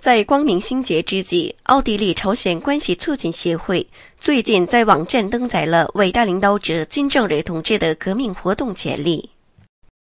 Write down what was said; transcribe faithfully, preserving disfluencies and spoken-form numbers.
在光明新节之际，奥地利朝鲜关系促进协会最近在网站登载了伟大领导者金正日同志的革命活动简历。